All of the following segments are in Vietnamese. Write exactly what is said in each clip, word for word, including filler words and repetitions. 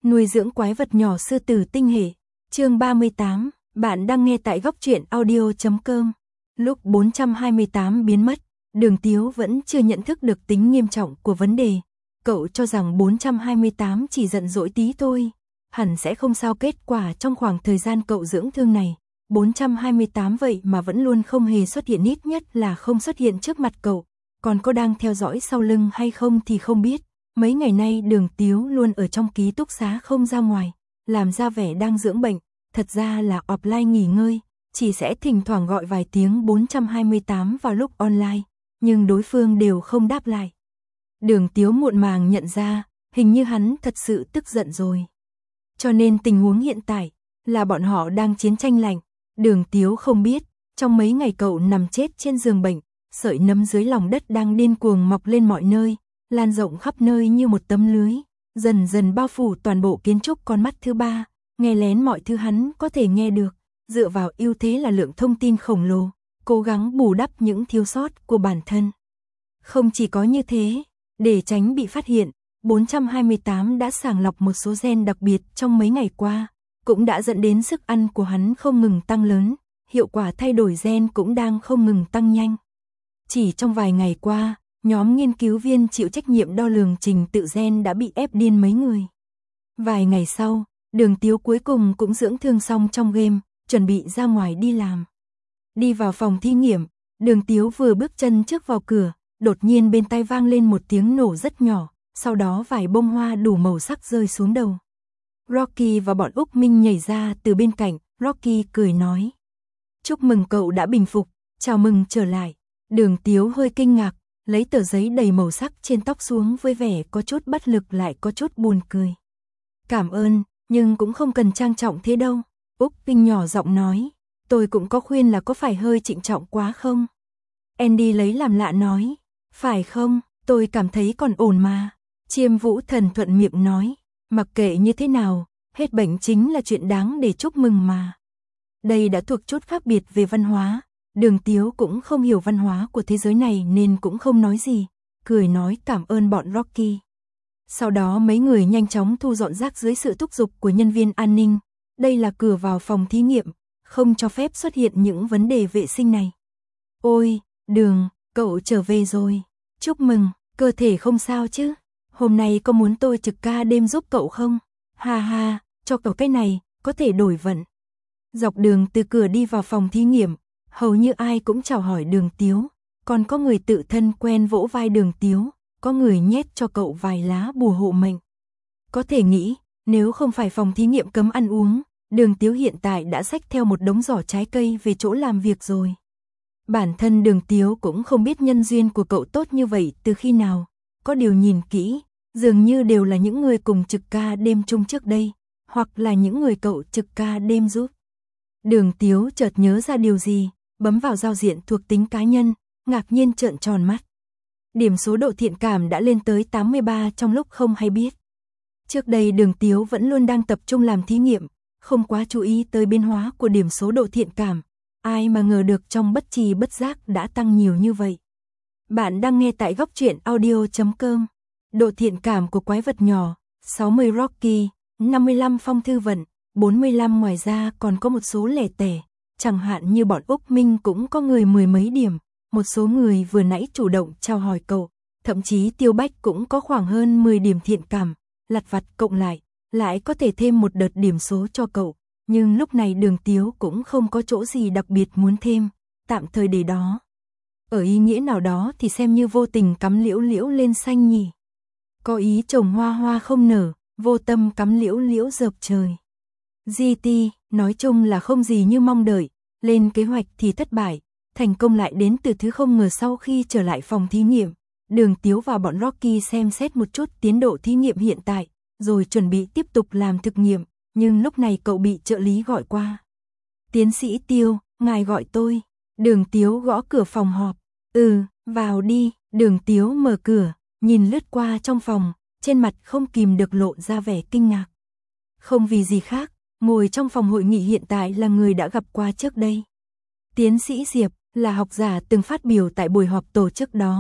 Nuôi dưỡng quái vật nhỏ sư tử tinh hệ. Chương ba mươi tám, bạn đang nghe tại góc truyện audio chấm com. Lúc bốn trăm hai mươi tám biến mất, Đường Tiếu vẫn chưa nhận thức được tính nghiêm trọng của vấn đề. Cậu cho rằng bốn trăm hai mươi tám chỉ giận dỗi tí thôi, hẳn sẽ không sao. Kết quả trong khoảng thời gian cậu dưỡng thương này, bốn trăm hai mươi tám vậy mà vẫn luôn không hề xuất hiện, ít nhất là không xuất hiện trước mặt cậu. Còn có đang theo dõi sau lưng hay không thì không biết. Mấy ngày nay Đường Tiếu luôn ở trong ký túc xá không ra ngoài, làm ra vẻ đang dưỡng bệnh, thật ra là offline nghỉ ngơi, chỉ sẽ thỉnh thoảng gọi vài tiếng bốn trăm hai mươi tám vào lúc online, nhưng đối phương đều không đáp lại. Đường Tiếu muộn màng nhận ra, hình như hắn thật sự tức giận rồi. Cho nên tình huống hiện tại là bọn họ đang chiến tranh lạnh. Đường Tiếu không biết, trong mấy ngày cậu nằm chết trên giường bệnh, sợi nấm dưới lòng đất đang điên cuồng mọc lên mọi nơi, lan rộng khắp nơi như một tấm lưới, dần dần bao phủ toàn bộ kiến trúc. Con mắt thứ ba, nghe lén mọi thứ hắn có thể nghe được, dựa vào ưu thế là lượng thông tin khổng lồ, cố gắng bù đắp những thiếu sót của bản thân. Không chỉ có như thế, để tránh bị phát hiện, bốn trăm hai mươi tám đã sàng lọc một số gen đặc biệt trong mấy ngày qua, cũng đã dẫn đến sức ăn của hắn không ngừng tăng lớn, hiệu quả thay đổi gen cũng đang không ngừng tăng nhanh. Chỉ trong vài ngày qua, nhóm nghiên cứu viên chịu trách nhiệm đo lường trình tự gen đã bị ép điên mấy người. Vài ngày sau, Đường Tiếu cuối cùng cũng dưỡng thương xong trong game, chuẩn bị ra ngoài đi làm. Đi vào phòng thí nghiệm, Đường Tiếu vừa bước chân trước vào cửa, đột nhiên bên tai vang lên một tiếng nổ rất nhỏ, sau đó vài bông hoa đủ màu sắc rơi xuống đầu. Rocky và bọn Úc Minh nhảy ra từ bên cạnh, Rocky cười nói: "Chúc mừng cậu đã bình phục, chào mừng trở lại." Đường Tiếu hơi kinh ngạc, lấy tờ giấy đầy màu sắc trên tóc xuống với vẻ có chút bất lực lại có chút buồn cười. "Cảm ơn, nhưng cũng không cần trang trọng thế đâu." Úc Minh nhỏ giọng nói: "Tôi cũng có khuyên là có phải hơi trịnh trọng quá không?" Andy lấy làm lạ nói: "Phải không, tôi cảm thấy còn ổn mà." Chiêm Vũ Thần thuận miệng nói: "Mặc kệ như thế nào, hết bệnh chính là chuyện đáng để chúc mừng mà." Đây đã thuộc chút khác biệt về văn hóa. Đường Tiếu cũng không hiểu văn hóa của thế giới này nên cũng không nói gì, cười nói cảm ơn bọn Rocky. Sau đó mấy người nhanh chóng thu dọn rác dưới sự thúc giục của nhân viên an ninh. Đây là cửa vào phòng thí nghiệm, không cho phép xuất hiện những vấn đề vệ sinh này. "Ôi, Đường, cậu trở về rồi. Chúc mừng, cơ thể không sao chứ? Hôm nay có muốn tôi trực ca đêm giúp cậu không? Ha ha, cho cậu cái này, có thể đổi vận." Dọc đường từ cửa đi vào phòng thí nghiệm, hầu như ai cũng chào hỏi Đường Tiếu, còn có người tự thân quen vỗ vai Đường Tiếu, có người nhét cho cậu vài lá bùa hộ mệnh. Có thể nghĩ, nếu không phải phòng thí nghiệm cấm ăn uống, Đường Tiếu hiện tại đã xách theo một đống giỏ trái cây về chỗ làm việc rồi. Bản thân Đường Tiếu cũng không biết nhân duyên của cậu tốt như vậy từ khi nào, có điều nhìn kỹ, dường như đều là những người cùng trực ca đêm chung trước đây, hoặc là những người cậu trực ca đêm giúp. Đường Tiếu chợt nhớ ra điều gì, bấm vào giao diện thuộc tính cá nhân, ngạc nhiên trợn tròn mắt. Điểm số độ thiện cảm đã lên tới tám mươi ba trong lúc không hay biết. Trước đây Đường Tiếu vẫn luôn đang tập trung làm thí nghiệm, không quá chú ý tới biến hóa của điểm số độ thiện cảm. Ai mà ngờ được trong bất tri bất giác đã tăng nhiều như vậy. Bạn đang nghe tại góc truyện audio chấm com. Độ thiện cảm của quái vật nhỏ, sáu mươi Rocky, năm mươi lăm Phong Thư Vận, bốn mươi lăm ngoài ra còn có một số lẻ tẻ. Chẳng hạn như bọn Úc Minh cũng có người mười mấy điểm, một số người vừa nãy chủ động chào hỏi cậu, thậm chí Tiêu Bách cũng có khoảng hơn mười điểm thiện cảm, lặt vặt cộng lại, lại có thể thêm một đợt điểm số cho cậu. Nhưng lúc này Đường Tiếu cũng không có chỗ gì đặc biệt muốn thêm, tạm thời để đó. Ở ý nghĩa nào đó thì xem như vô tình cắm liễu liễu lên xanh nhỉ. Có ý trồng hoa hoa không nở, vô tâm cắm liễu liễu dợp trời. giê tê, nói chung là không gì như mong đợi, lên kế hoạch thì thất bại, thành công lại đến từ thứ không ngờ. Sau khi trở lại phòng thí nghiệm, Đường Tiếu và bọn Rocky xem xét một chút tiến độ thí nghiệm hiện tại, rồi chuẩn bị tiếp tục làm thực nghiệm. Nhưng lúc này cậu bị trợ lý gọi qua. "Tiến sĩ Tiêu, ngài gọi tôi." Đường Tiếu gõ cửa phòng họp. "Ừ, vào đi." Đường Tiếu mở cửa, nhìn lướt qua trong phòng, trên mặt không kìm được lộ ra vẻ kinh ngạc. Không vì gì khác, ngồi trong phòng hội nghị hiện tại là người đã gặp qua trước đây. Tiến sĩ Diệp, là học giả từng phát biểu tại buổi họp tổ chức đó.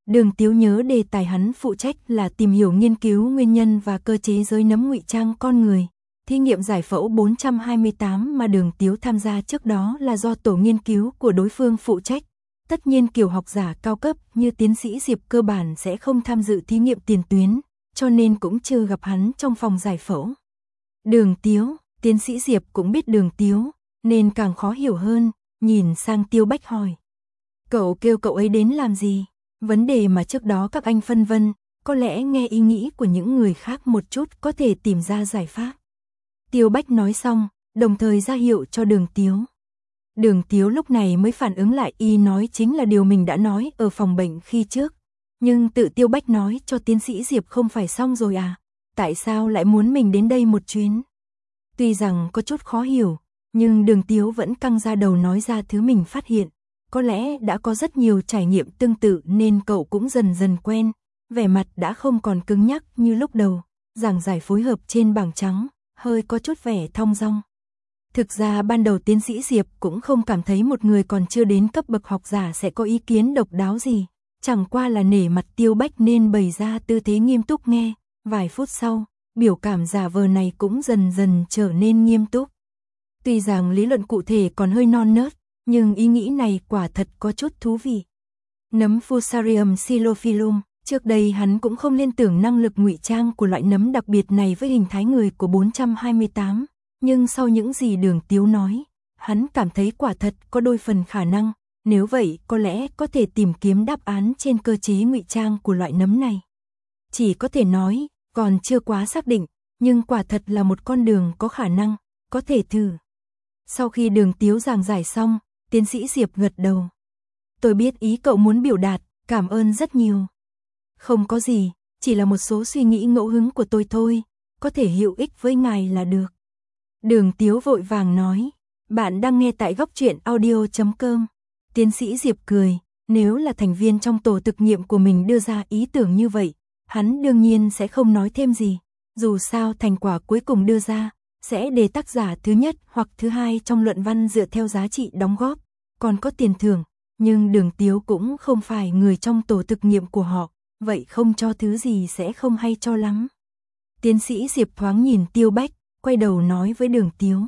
Đường Tiếu nhớ đề tài hắn phụ trách là tìm hiểu nghiên cứu nguyên nhân và cơ chế giới nấm ngụy trang con người. Thí nghiệm giải phẫu bốn trăm hai mươi tám mà Đường Tiếu tham gia trước đó là do tổ nghiên cứu của đối phương phụ trách. Tất nhiên kiểu học giả cao cấp như tiến sĩ Diệp cơ bản sẽ không tham dự thí nghiệm tiền tuyến, cho nên cũng chưa gặp hắn trong phòng giải phẫu. Đường Tiếu, tiến sĩ Diệp cũng biết Đường Tiếu, nên càng khó hiểu hơn, nhìn sang Tiêu Bách hỏi. Cậu kêu cậu ấy đến làm gì? Vấn đề mà trước đó các anh phân vân, có lẽ nghe ý nghĩ của những người khác một chút có thể tìm ra giải pháp. Tiêu Bách nói xong, đồng thời ra hiệu cho Đường Tiếu. Đường Tiếu lúc này mới phản ứng lại y nói chính là điều mình đã nói ở phòng bệnh khi trước. Nhưng tự Tiêu Bách nói cho tiến sĩ Diệp không phải xong rồi à? Tại sao lại muốn mình đến đây một chuyến? Tuy rằng có chút khó hiểu, nhưng Đường Tiếu vẫn căng ra đầu nói ra thứ mình phát hiện. Có lẽ đã có rất nhiều trải nghiệm tương tự nên cậu cũng dần dần quen, vẻ mặt đã không còn cứng nhắc như lúc đầu, giảng giải phối hợp trên bảng trắng, hơi có chút vẻ thong dong. Thực ra ban đầu tiến sĩ Diệp cũng không cảm thấy một người còn chưa đến cấp bậc học giả sẽ có ý kiến độc đáo gì, chẳng qua là nể mặt Tiêu Bách nên bày ra tư thế nghiêm túc nghe, vài phút sau, biểu cảm giả vờ này cũng dần dần trở nên nghiêm túc. Tuy rằng lý luận cụ thể còn hơi non nớt, nhưng ý nghĩ này quả thật có chút thú vị. Nấm Fusarium Silophyllum, trước đây hắn cũng không liên tưởng năng lực ngụy trang của loại nấm đặc biệt này với hình thái người của bốn trăm hai mươi tám, nhưng sau những gì Đường Tiếu nói, hắn cảm thấy quả thật có đôi phần khả năng, nếu vậy có lẽ có thể tìm kiếm đáp án trên cơ chế ngụy trang của loại nấm này. Chỉ có thể nói, còn chưa quá xác định, nhưng quả thật là một con đường có khả năng, có thể thử. Sau khi Đường Tiếu giảng giải xong, tiến sĩ Diệp gật đầu. Tôi biết ý cậu muốn biểu đạt, cảm ơn rất nhiều. Không có gì, chỉ là một số suy nghĩ ngẫu hứng của tôi thôi, có thể hữu ích với ngài là được. Đường Tiếu vội vàng nói, bạn đang nghe tại góc truyện audio chấm com. Tiến sĩ Diệp cười, nếu là thành viên trong tổ thực nghiệm của mình đưa ra ý tưởng như vậy, hắn đương nhiên sẽ không nói thêm gì, dù sao thành quả cuối cùng đưa ra sẽ để tác giả thứ nhất hoặc thứ hai trong luận văn dựa theo giá trị đóng góp, còn có tiền thưởng, nhưng Đường Tiếu cũng không phải người trong tổ thực nghiệm của họ, vậy không cho thứ gì sẽ không hay cho lắm. Tiến sĩ Diệp thoáng nhìn Tiêu Bách, quay đầu nói với Đường Tiếu.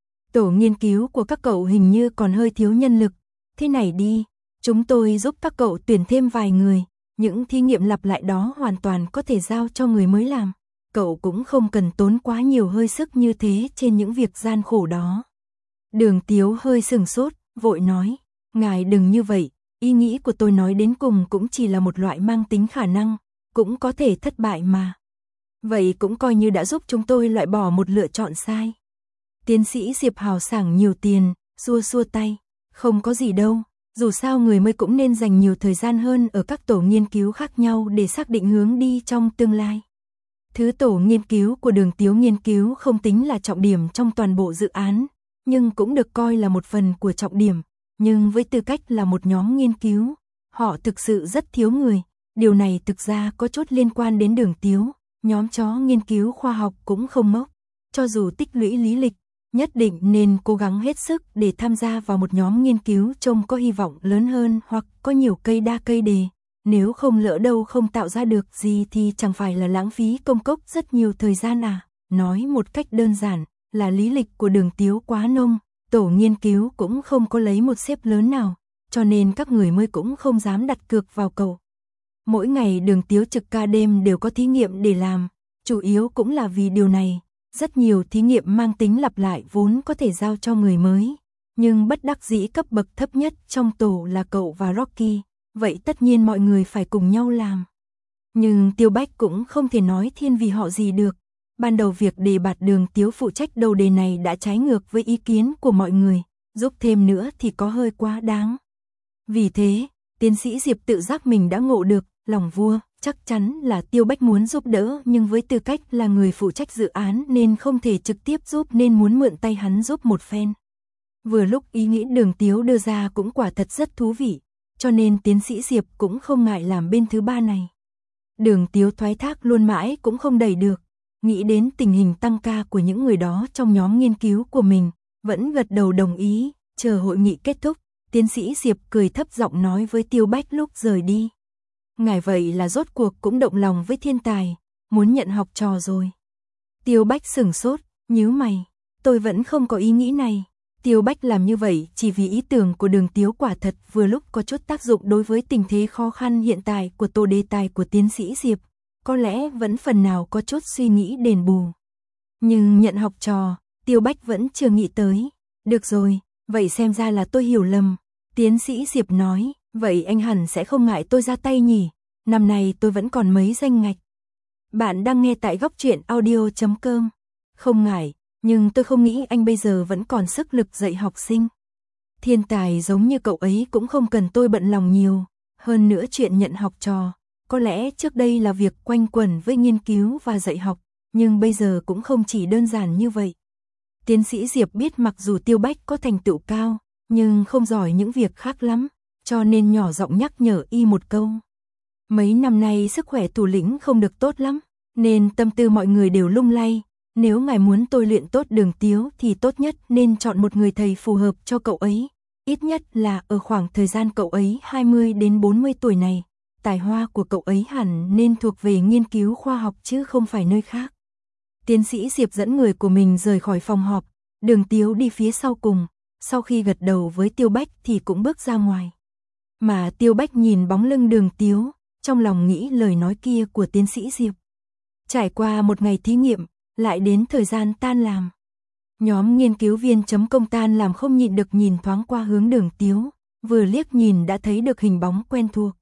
Tổ nghiên cứu của các cậu hình như còn hơi thiếu nhân lực, thế này đi, chúng tôi giúp các cậu tuyển thêm vài người, những thí nghiệm lặp lại đó hoàn toàn có thể giao cho người mới làm. Cậu cũng không cần tốn quá nhiều hơi sức như thế trên những việc gian khổ đó. Đường Tiếu hơi sừng sốt, vội nói, ngài đừng như vậy, ý nghĩ của tôi nói đến cùng cũng chỉ là một loại mang tính khả năng, cũng có thể thất bại mà. Vậy cũng coi như đã giúp chúng tôi loại bỏ một lựa chọn sai. Tiến sĩ Diệp hào sảng nhiều tiền, xua xua tay, không có gì đâu, dù sao người mới cũng nên dành nhiều thời gian hơn ở các tổ nghiên cứu khác nhau để xác định hướng đi trong tương lai. Thứ tổ nghiên cứu của Đường Tiếu nghiên cứu không tính là trọng điểm trong toàn bộ dự án, nhưng cũng được coi là một phần của trọng điểm, nhưng với tư cách là một nhóm nghiên cứu, họ thực sự rất thiếu người, điều này thực ra có chút liên quan đến Đường Tiếu, nhóm chó nghiên cứu khoa học cũng không mốc, cho dù tích lũy lý lịch, nhất định nên cố gắng hết sức để tham gia vào một nhóm nghiên cứu trông có hy vọng lớn hơn hoặc có nhiều cây đa cây đề. Nếu không lỡ đâu không tạo ra được gì thì chẳng phải là lãng phí công cốc rất nhiều thời gian à. Nói một cách đơn giản là lý lịch của Đường Tiếu quá nông, tổ nghiên cứu cũng không có lấy một xếp lớn nào, cho nên các người mới cũng không dám đặt cược vào cậu. Mỗi ngày Đường Tiếu trực ca đêm đều có thí nghiệm để làm, chủ yếu cũng là vì điều này. Rất nhiều thí nghiệm mang tính lặp lại vốn có thể giao cho người mới, nhưng bất đắc dĩ cấp bậc thấp nhất trong tổ là cậu và Rocky. Vậy tất nhiên mọi người phải cùng nhau làm. Nhưng Tiêu Bách cũng không thể nói thiên vì họ gì được. Ban đầu việc đề bạt Đường Tiếu phụ trách đầu đề này đã trái ngược với ý kiến của mọi người, giúp thêm nữa thì có hơi quá đáng. Vì thế, tiến sĩ Diệp tự giác mình đã ngộ được, lòng vua, chắc chắn là Tiêu Bách muốn giúp đỡ nhưng với tư cách là người phụ trách dự án nên không thể trực tiếp giúp nên muốn mượn tay hắn giúp một phen. Vừa lúc ý nghĩ Đường Tiếu đưa ra cũng quả thật rất thú vị, cho nên tiến sĩ Diệp cũng không ngại làm bên thứ ba này. Đường Tiếu thoái thác luôn mãi cũng không đẩy được, nghĩ đến tình hình tăng ca của những người đó trong nhóm nghiên cứu của mình, vẫn gật đầu đồng ý, chờ hội nghị kết thúc, tiến sĩ Diệp cười thấp giọng nói với Tiêu Bách lúc rời đi. Ngài vậy là rốt cuộc cũng động lòng với thiên tài, muốn nhận học trò rồi. Tiêu Bách sửng sốt, nhíu mày, tôi vẫn không có ý nghĩ này. Tiêu Bách làm như vậy chỉ vì ý tưởng của Đường Tiếu quả thật vừa lúc có chút tác dụng đối với tình thế khó khăn hiện tại của tổ đề tài của tiến sĩ Diệp, có lẽ vẫn phần nào có chút suy nghĩ đền bù. Nhưng nhận học trò, Tiêu Bách vẫn chưa nghĩ tới. Được rồi, vậy xem ra là tôi hiểu lầm. Tiến sĩ Diệp nói, vậy anh hẳn sẽ không ngại tôi ra tay nhỉ, năm nay tôi vẫn còn mấy danh ngạch. Bạn đang nghe tại góc truyện audio chấm com. Không ngại, nhưng tôi không nghĩ anh bây giờ vẫn còn sức lực dạy học sinh. Thiên tài giống như cậu ấy cũng không cần tôi bận lòng nhiều, hơn nữa chuyện nhận học trò, có lẽ trước đây là việc quanh quẩn với nghiên cứu và dạy học, nhưng bây giờ cũng không chỉ đơn giản như vậy. Tiến sĩ Diệp biết mặc dù Tiêu Bách có thành tựu cao, nhưng không giỏi những việc khác lắm, cho nên nhỏ giọng nhắc nhở y một câu. Mấy năm nay sức khỏe thủ lĩnh không được tốt lắm, nên tâm tư mọi người đều lung lay. Nếu ngài muốn tôi luyện tốt Đường Tiếu thì tốt nhất nên chọn một người thầy phù hợp cho cậu ấy. Ít nhất là ở khoảng thời gian cậu ấy hai mươi đến bốn mươi tuổi này, tài hoa của cậu ấy hẳn nên thuộc về nghiên cứu khoa học chứ không phải nơi khác. Tiến sĩ Diệp dẫn người của mình rời khỏi phòng họp, Đường Tiếu đi phía sau cùng, sau khi gật đầu với Tiêu Bách thì cũng bước ra ngoài. Mà Tiêu Bách nhìn bóng lưng Đường Tiếu, trong lòng nghĩ lời nói kia của tiến sĩ Diệp. Trải qua một ngày thí nghiệm, lại đến thời gian tan làm. Nhóm nghiên cứu viên chấm công tan làm không nhịn được nhìn thoáng qua hướng Đường Tiếu, vừa liếc nhìn đã thấy được hình bóng quen thuộc.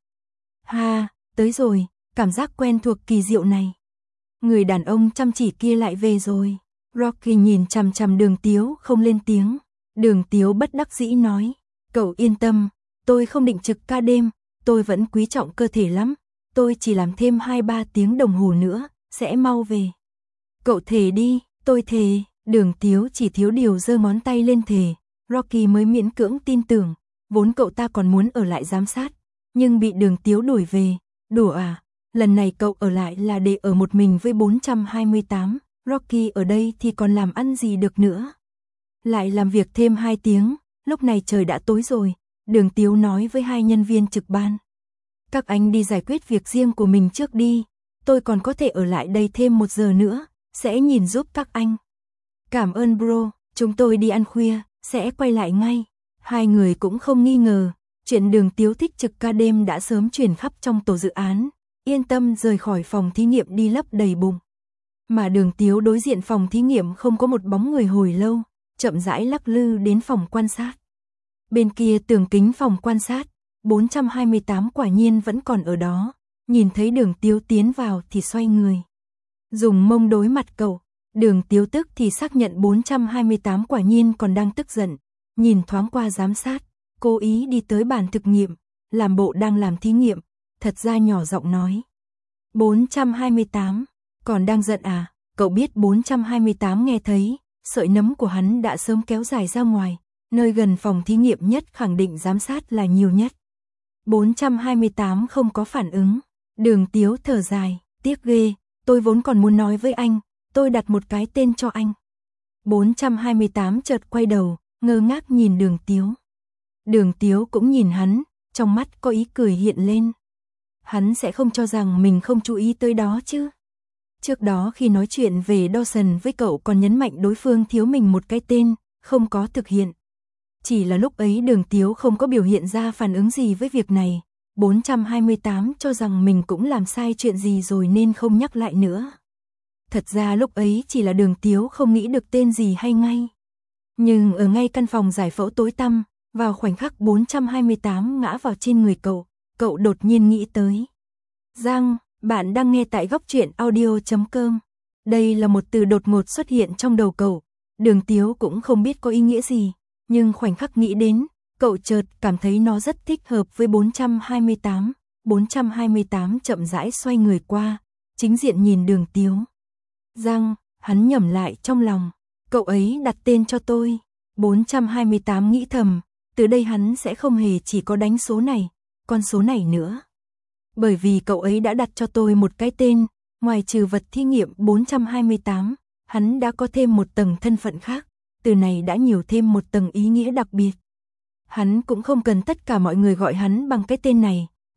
Ha, tới rồi, cảm giác quen thuộc kỳ diệu này. Người đàn ông chăm chỉ kia lại về rồi. Rocky nhìn chằm chằm Đường Tiếu không lên tiếng. Đường Tiếu bất đắc dĩ nói, cậu yên tâm, tôi không định trực ca đêm, tôi vẫn quý trọng cơ thể lắm, tôi chỉ làm thêm hai ba tiếng đồng hồ nữa, sẽ mau về. Cậu thề đi, tôi thề. Đường Tiếu chỉ thiếu điều giơ ngón tay lên thề. Rocky mới miễn cưỡng tin tưởng, vốn cậu ta còn muốn ở lại giám sát, nhưng bị Đường Tiếu đuổi về. Đùa à, lần này cậu ở lại là để ở một mình với bốn trăm hai mươi tám, Rocky ở đây thì còn làm ăn gì được nữa. Lại làm việc thêm hai tiếng, lúc này trời đã tối rồi, Đường Tiếu nói với hai nhân viên trực ban. Các anh đi giải quyết việc riêng của mình trước đi, tôi còn có thể ở lại đây thêm một giờ nữa, sẽ nhìn giúp các anh. Cảm ơn bro, chúng tôi đi ăn khuya, sẽ quay lại ngay. Hai người cũng không nghi ngờ, chuyện Đường Tiếu thích trực ca đêm đã sớm truyền khắp trong tổ dự án, yên tâm rời khỏi phòng thí nghiệm đi lấp đầy bụng. Mà Đường Tiếu đối diện phòng thí nghiệm không có một bóng người hồi lâu, chậm rãi lắc lư đến phòng quan sát. Bên kia tường kính phòng quan sát, bốn trăm hai mươi tám quả nhiên vẫn còn ở đó, nhìn thấy Đường Tiếu tiến vào thì xoay người. Dùng mông đối mặt cậu, Đường Tiếu tức thì xác nhận bốn trăm hai mươi tám quả nhiên còn đang tức giận, nhìn thoáng qua giám sát, cố ý đi tới bàn thực nghiệm, làm bộ đang làm thí nghiệm, thật ra nhỏ giọng nói. bốn trăm hai mươi tám, còn đang giận à, cậu biết bốn trăm hai mươi tám nghe thấy, sợi nấm của hắn đã sớm kéo dài ra ngoài, nơi gần phòng thí nghiệm nhất khẳng định giám sát là nhiều nhất. bốn trăm hai mươi tám không có phản ứng, Đường Tiếu thở dài, tiếc ghê, tôi vốn còn muốn nói với anh, tôi đặt một cái tên cho anh. bốn trăm hai mươi tám chợt quay đầu, ngơ ngác nhìn Đường Tiếu. Đường Tiếu cũng nhìn hắn, trong mắt có ý cười hiện lên. Hắn sẽ không cho rằng mình không chú ý tới đó chứ. Trước đó khi nói chuyện về Dawson với cậu còn nhấn mạnh đối phương thiếu mình một cái tên, không có thực hiện. Chỉ là lúc ấy Đường Tiếu không có biểu hiện ra phản ứng gì với việc này. bốn trăm hai mươi tám cho rằng mình cũng làm sai chuyện gì rồi nên không nhắc lại nữa. Thật ra lúc ấy chỉ là Đường Tiếu không nghĩ được tên gì hay ngay. Nhưng ở ngay căn phòng giải phẫu tối tăm, vào khoảnh khắc bốn trăm hai mươi tám ngã vào trên người cậu, cậu đột nhiên nghĩ tới. Giang, bạn đang nghe tại góc truyện audio chấm com. Đây là một từ đột ngột xuất hiện trong đầu cậu. Đường Tiếu cũng không biết có ý nghĩa gì, nhưng khoảnh khắc nghĩ đến, cậu chợt cảm thấy nó rất thích hợp với bốn trăm hai mươi tám. bốn trăm hai mươi tám chậm rãi xoay người qua, chính diện nhìn Đường Tiếu. Giang, hắn nhẩm lại trong lòng, cậu ấy đặt tên cho tôi. bốn trăm hai mươi tám nghĩ thầm, từ đây hắn sẽ không hề chỉ có đánh số này, con số này nữa. Bởi vì cậu ấy đã đặt cho tôi một cái tên, ngoài trừ vật thí nghiệm bốn trăm hai mươi tám, hắn đã có thêm một tầng thân phận khác, từ này đã nhiều thêm một tầng ý nghĩa đặc biệt. Hắn cũng không cần tất cả mọi người gọi hắn bằng cái tên này,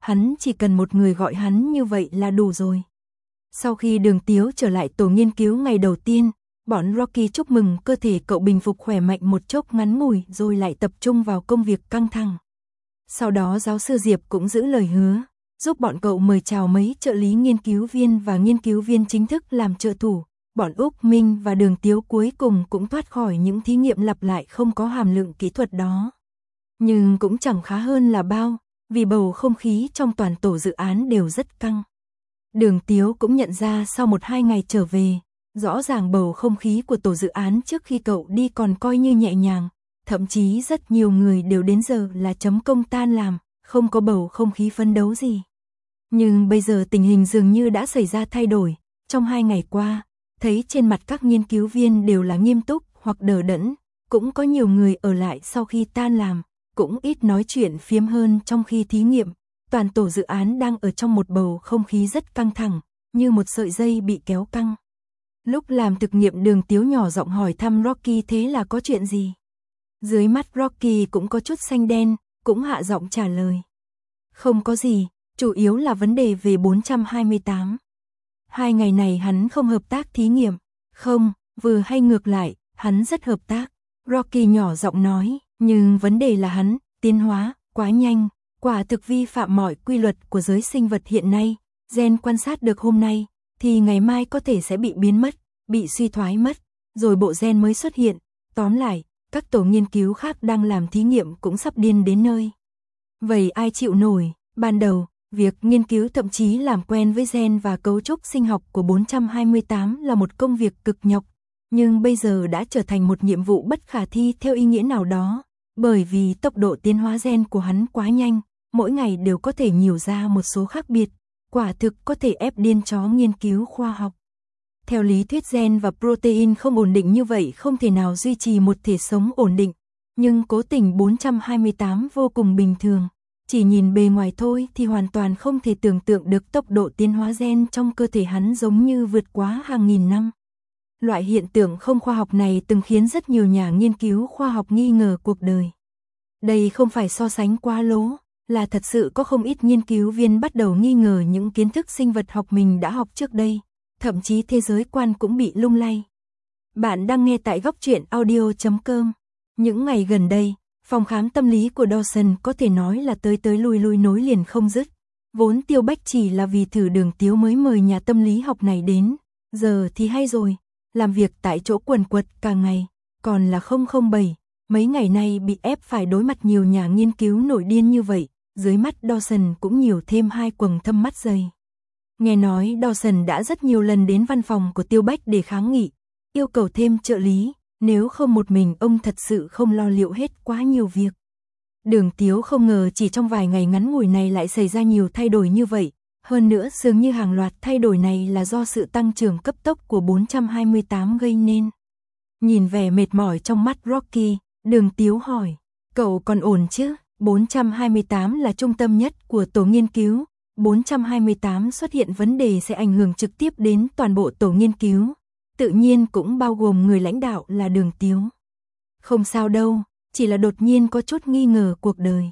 hắn chỉ cần một người gọi hắn như vậy là đủ rồi. Sau khi Đường Tiếu trở lại tổ nghiên cứu ngày đầu tiên, bọn Rocky chúc mừng cơ thể cậu bình phục khỏe mạnh một chốc ngắn ngủi rồi lại tập trung vào công việc căng thẳng. Sau đó giáo sư Diệp cũng giữ lời hứa, giúp bọn cậu mời chào mấy trợ lý nghiên cứu viên và nghiên cứu viên chính thức làm trợ thủ. Bọn Úc Minh và Đường Tiếu cuối cùng cũng thoát khỏi những thí nghiệm lặp lại không có hàm lượng kỹ thuật đó. Nhưng cũng chẳng khá hơn là bao, vì bầu không khí trong toàn tổ dự án đều rất căng. Đường Tiếu cũng nhận ra sau một hai ngày trở về, rõ ràng bầu không khí của tổ dự án trước khi cậu đi còn coi như nhẹ nhàng, thậm chí rất nhiều người đều đến giờ là chấm công tan làm, không có bầu không khí phấn đấu gì. Nhưng bây giờ tình hình dường như đã xảy ra thay đổi, trong hai ngày qua, thấy trên mặt các nghiên cứu viên đều là nghiêm túc hoặc đờ đẫn, cũng có nhiều người ở lại sau khi tan làm, cũng ít nói chuyện phiếm hơn trong khi thí nghiệm. Toàn tổ dự án đang ở trong một bầu không khí rất căng thẳng, như một sợi dây bị kéo căng. Lúc làm thực nghiệm Đường Tiếu nhỏ giọng hỏi thăm Rocky thế là có chuyện gì? Dưới mắt Rocky cũng có chút xanh đen, cũng hạ giọng trả lời. Không có gì, chủ yếu là vấn đề về bốn trăm hai mươi tám. Hai ngày này hắn không hợp tác thí nghiệm. Không, vừa hay ngược lại, hắn rất hợp tác. Rocky nhỏ giọng nói, nhưng vấn đề là hắn, tiến hóa, quá nhanh, quả thực vi phạm mọi quy luật của giới sinh vật hiện nay. Gen quan sát được hôm nay, thì ngày mai có thể sẽ bị biến mất, bị suy thoái mất, rồi bộ gen mới xuất hiện. Tóm lại, các tổ nghiên cứu khác đang làm thí nghiệm cũng sắp điên đến nơi. Vậy ai chịu nổi? Ban đầu, việc nghiên cứu thậm chí làm quen với gen và cấu trúc sinh học của bốn trăm hai mươi tám là một công việc cực nhọc, nhưng bây giờ đã trở thành một nhiệm vụ bất khả thi theo ý nghĩa nào đó, bởi vì tốc độ tiến hóa gen của hắn quá nhanh, mỗi ngày đều có thể nhiều ra một số khác biệt, quả thực có thể ép điên chó nghiên cứu khoa học. Theo lý thuyết gen và protein không ổn định như vậy không thể nào duy trì một thể sống ổn định, nhưng cố tình bốn trăm hai mươi tám vô cùng bình thường. Chỉ nhìn bề ngoài thôi thì hoàn toàn không thể tưởng tượng được tốc độ tiến hóa gen trong cơ thể hắn giống như vượt quá hàng nghìn năm. Loại hiện tượng không khoa học này từng khiến rất nhiều nhà nghiên cứu khoa học nghi ngờ cuộc đời. Đây không phải so sánh quá lố, là thật sự có không ít nghiên cứu viên bắt đầu nghi ngờ những kiến thức sinh vật học mình đã học trước đây, thậm chí thế giới quan cũng bị lung lay. Bạn đang nghe tại góc truyện audio chấm com. Những ngày gần đây, phòng khám tâm lý của Dawson có thể nói là tới tới lui lui nối liền không dứt. Vốn Tiêu Bách chỉ là vì thử Đường Tiếu mới mời nhà tâm lý học này đến, giờ thì hay rồi, làm việc tại chỗ quần quật cả ngày, còn là không không bảy, mấy ngày nay bị ép phải đối mặt nhiều nhà nghiên cứu nổi điên như vậy, dưới mắt Dawson cũng nhiều thêm hai quầng thâm mắt dày. Nghe nói Dawson đã rất nhiều lần đến văn phòng của Tiêu Bách để kháng nghị, yêu cầu thêm trợ lý, nếu không một mình ông thật sự không lo liệu hết quá nhiều việc. Đường Tiếu không ngờ chỉ trong vài ngày ngắn ngủi này lại xảy ra nhiều thay đổi như vậy, hơn nữa dường như hàng loạt thay đổi này là do sự tăng trưởng cấp tốc của bốn trăm hai mươi tám gây nên. Nhìn vẻ mệt mỏi trong mắt Rocky, Đường Tiếu hỏi, cậu còn ổn chứ? bốn trăm hai mươi tám là trung tâm nhất của tổ nghiên cứu, bốn trăm hai mươi tám xuất hiện vấn đề sẽ ảnh hưởng trực tiếp đến toàn bộ tổ nghiên cứu, tự nhiên cũng bao gồm người lãnh đạo là Đường Tiếu. Không sao đâu, chỉ là đột nhiên có chút nghi ngờ cuộc đời.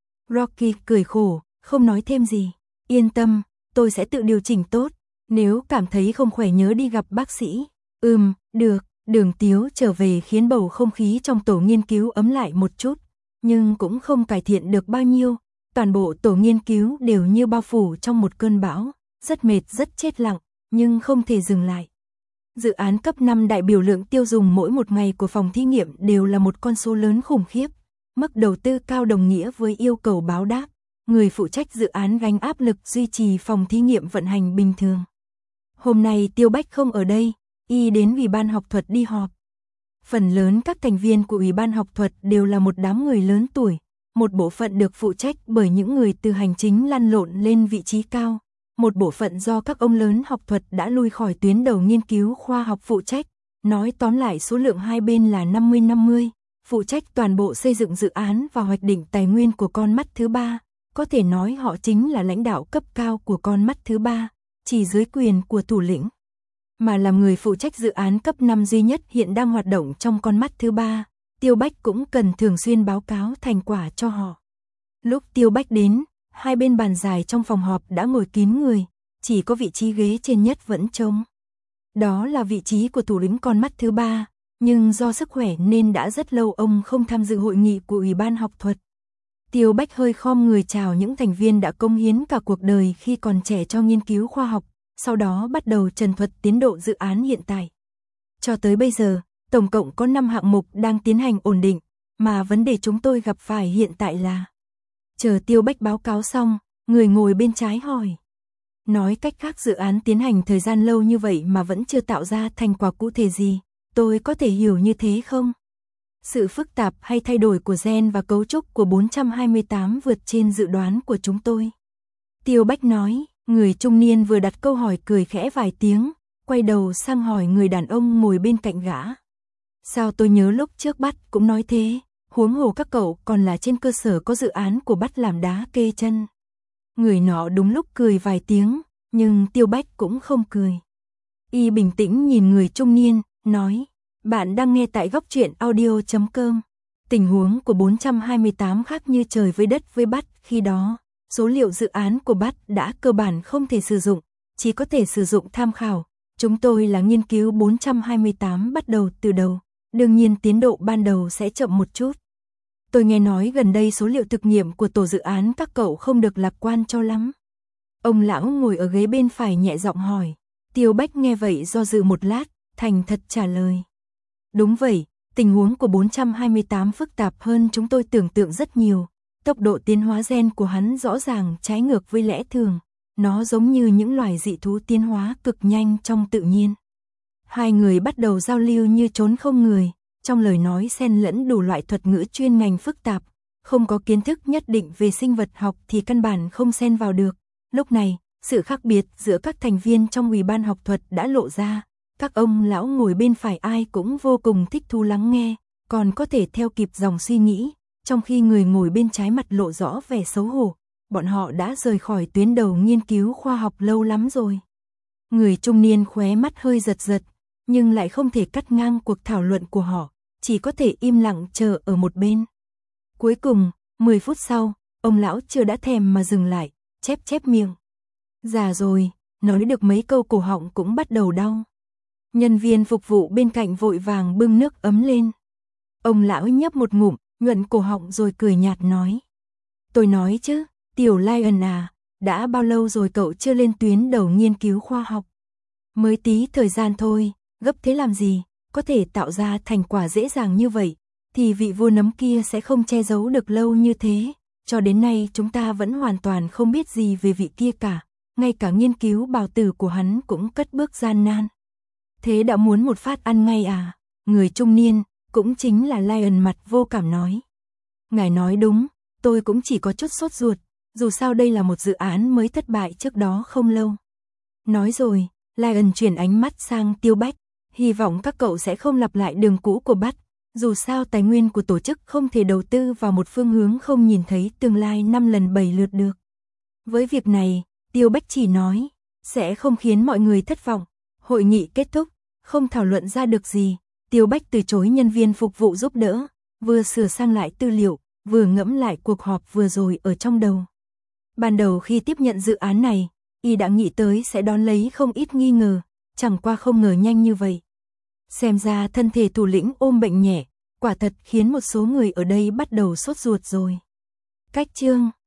Rocky cười khổ, không nói thêm gì, yên tâm, tôi sẽ tự điều chỉnh tốt, nếu cảm thấy không khỏe nhớ đi gặp bác sĩ. Ừm, được, Đường Tiếu trở về khiến bầu không khí trong tổ nghiên cứu ấm lại một chút, nhưng cũng không cải thiện được bao nhiêu, toàn bộ tổ nghiên cứu đều như bao phủ trong một cơn bão, rất mệt rất chết lặng, nhưng không thể dừng lại. Dự án cấp năm đại biểu lượng tiêu dùng mỗi một ngày của phòng thí nghiệm đều là một con số lớn khủng khiếp, mức đầu tư cao đồng nghĩa với yêu cầu báo đáp, người phụ trách dự án gánh áp lực duy trì phòng thí nghiệm vận hành bình thường. Hôm nay Tiêu Bách không ở đây, y đến Ủy ban học thuật đi họp. Phần lớn các thành viên của Ủy ban học thuật đều là một đám người lớn tuổi, một bộ phận được phụ trách bởi những người từ hành chính lăn lộn lên vị trí cao, một bộ phận do các ông lớn học thuật đã lui khỏi tuyến đầu nghiên cứu khoa học phụ trách, nói tóm lại số lượng hai bên là năm mươi năm mươi, phụ trách toàn bộ xây dựng dự án và hoạch định tài nguyên của con mắt thứ ba, có thể nói họ chính là lãnh đạo cấp cao của con mắt thứ ba, chỉ dưới quyền của thủ lĩnh. Mà làm người phụ trách dự án cấp năm duy nhất hiện đang hoạt động trong con mắt thứ ba, Tiêu Bách cũng cần thường xuyên báo cáo thành quả cho họ. Lúc Tiêu Bách đến, Hai bên bàn dài trong phòng họp đã ngồi kín người, chỉ có vị trí ghế trên nhất vẫn trống. Đó là vị trí của thủ lĩnh con mắt thứ ba, nhưng do sức khỏe nên đã rất lâu ông không tham dự hội nghị của Ủy ban học thuật. Tiêu Bách hơi khom người chào những thành viên đã cống hiến cả cuộc đời khi còn trẻ cho nghiên cứu khoa học, sau đó bắt đầu trần thuật tiến độ dự án hiện tại. Cho tới bây giờ, tổng cộng có năm hạng mục đang tiến hành ổn định, mà vấn đề chúng tôi gặp phải hiện tại là... Chờ Tiêu Bách báo cáo xong, người ngồi bên trái hỏi. Nói cách khác, dự án tiến hành thời gian lâu như vậy mà vẫn chưa tạo ra thành quả cụ thể gì, tôi có thể hiểu như thế không? Sự phức tạp hay thay đổi của gen và cấu trúc của bốn trăm hai mươi tám vượt trên dự đoán của chúng tôi. Tiêu Bách nói, người trung niên vừa đặt câu hỏi cười khẽ vài tiếng, quay đầu sang hỏi người đàn ông ngồi bên cạnh gã. Sao tôi nhớ lúc trước Bắt cũng nói thế, huống hồ các cậu còn là trên cơ sở có dự án của Bắt làm đá kê chân. Người nọ đúng lúc cười vài tiếng, nhưng Tiêu Bách cũng không cười. Y bình tĩnh nhìn người trung niên, nói, bạn đang nghe tại góc truyện audio chấm com. Tình huống của bốn trăm hai mươi tám khác như trời với đất với Bắt khi đó. Số liệu dự án của Bắt đã cơ bản không thể sử dụng, chỉ có thể sử dụng tham khảo. Chúng tôi là nghiên cứu bốn trăm hai mươi tám bắt đầu từ đầu, đương nhiên tiến độ ban đầu sẽ chậm một chút. Tôi nghe nói gần đây số liệu thực nghiệm của tổ dự án các cậu không được lạc quan cho lắm. Ông lão ngồi ở ghế bên phải nhẹ giọng hỏi. Tiêu Bách nghe vậy do dự một lát, thành thật trả lời. Đúng vậy, tình huống của bốn trăm hai mươi tám phức tạp hơn chúng tôi tưởng tượng rất nhiều. Tốc độ tiến hóa gen của hắn rõ ràng trái ngược với lẽ thường. Nó giống như những loài dị thú tiến hóa cực nhanh trong tự nhiên. Hai người bắt đầu giao lưu như trốn không người, trong lời nói xen lẫn đủ loại thuật ngữ chuyên ngành phức tạp, không có kiến thức nhất định về sinh vật học thì căn bản không xen vào được. Lúc này, sự khác biệt giữa các thành viên trong Ủy ban học thuật đã lộ ra, các ông lão ngồi bên phải ai cũng vô cùng thích thú lắng nghe, còn có thể theo kịp dòng suy nghĩ, trong khi người ngồi bên trái mặt lộ rõ vẻ xấu hổ. Bọn họ đã rời khỏi tuyến đầu nghiên cứu khoa học lâu lắm rồi. Người trung niên khóe mắt hơi giật giật, nhưng lại không thể cắt ngang cuộc thảo luận của họ, chỉ có thể im lặng chờ ở một bên. Cuối cùng, mười phút sau, ông lão chưa đã thèm mà dừng lại, chép chép miệng. Già rồi, nói được mấy câu cổ họng cũng bắt đầu đau. Nhân viên phục vụ bên cạnh vội vàng bưng nước ấm lên. Ông lão nhấp một ngụm, nhuận cổ họng rồi cười nhạt nói. Tôi nói chứ, Tiểu Lion à, đã bao lâu rồi cậu chưa lên tuyến đầu nghiên cứu khoa học? Mới tí thời gian thôi, gấp thế làm gì, có thể tạo ra thành quả dễ dàng như vậy, thì vị vua nấm kia sẽ không che giấu được lâu như thế. Cho đến nay chúng ta vẫn hoàn toàn không biết gì về vị kia cả, ngay cả nghiên cứu bào tử của hắn cũng cất bước gian nan. Thế đã muốn một phát ăn ngay à? Người trung niên, cũng chính là Lion mặt vô cảm nói. Ngài nói đúng, tôi cũng chỉ có chút sốt ruột, dù sao đây là một dự án mới thất bại trước đó không lâu. Nói rồi, Lion chuyển ánh mắt sang Tiêu Bách, hy vọng các cậu sẽ không lặp lại đường cũ của Bắt, dù sao tài nguyên của tổ chức không thể đầu tư vào một phương hướng không nhìn thấy tương lai năm lần bảy lượt được. Với việc này, Tiêu Bách chỉ nói, sẽ không khiến mọi người thất vọng. Hội nghị kết thúc, không thảo luận ra được gì, Tiêu Bách từ chối nhân viên phục vụ giúp đỡ, vừa sửa sang lại tư liệu, vừa ngẫm lại cuộc họp vừa rồi ở trong đầu. Ban đầu khi tiếp nhận dự án này, y đã nghĩ tới sẽ đón lấy không ít nghi ngờ, chẳng qua không ngờ nhanh như vậy. Xem ra thân thể thủ lĩnh ôm bệnh nhẹ, quả thật khiến một số người ở đây bắt đầu sốt ruột rồi. Cách chương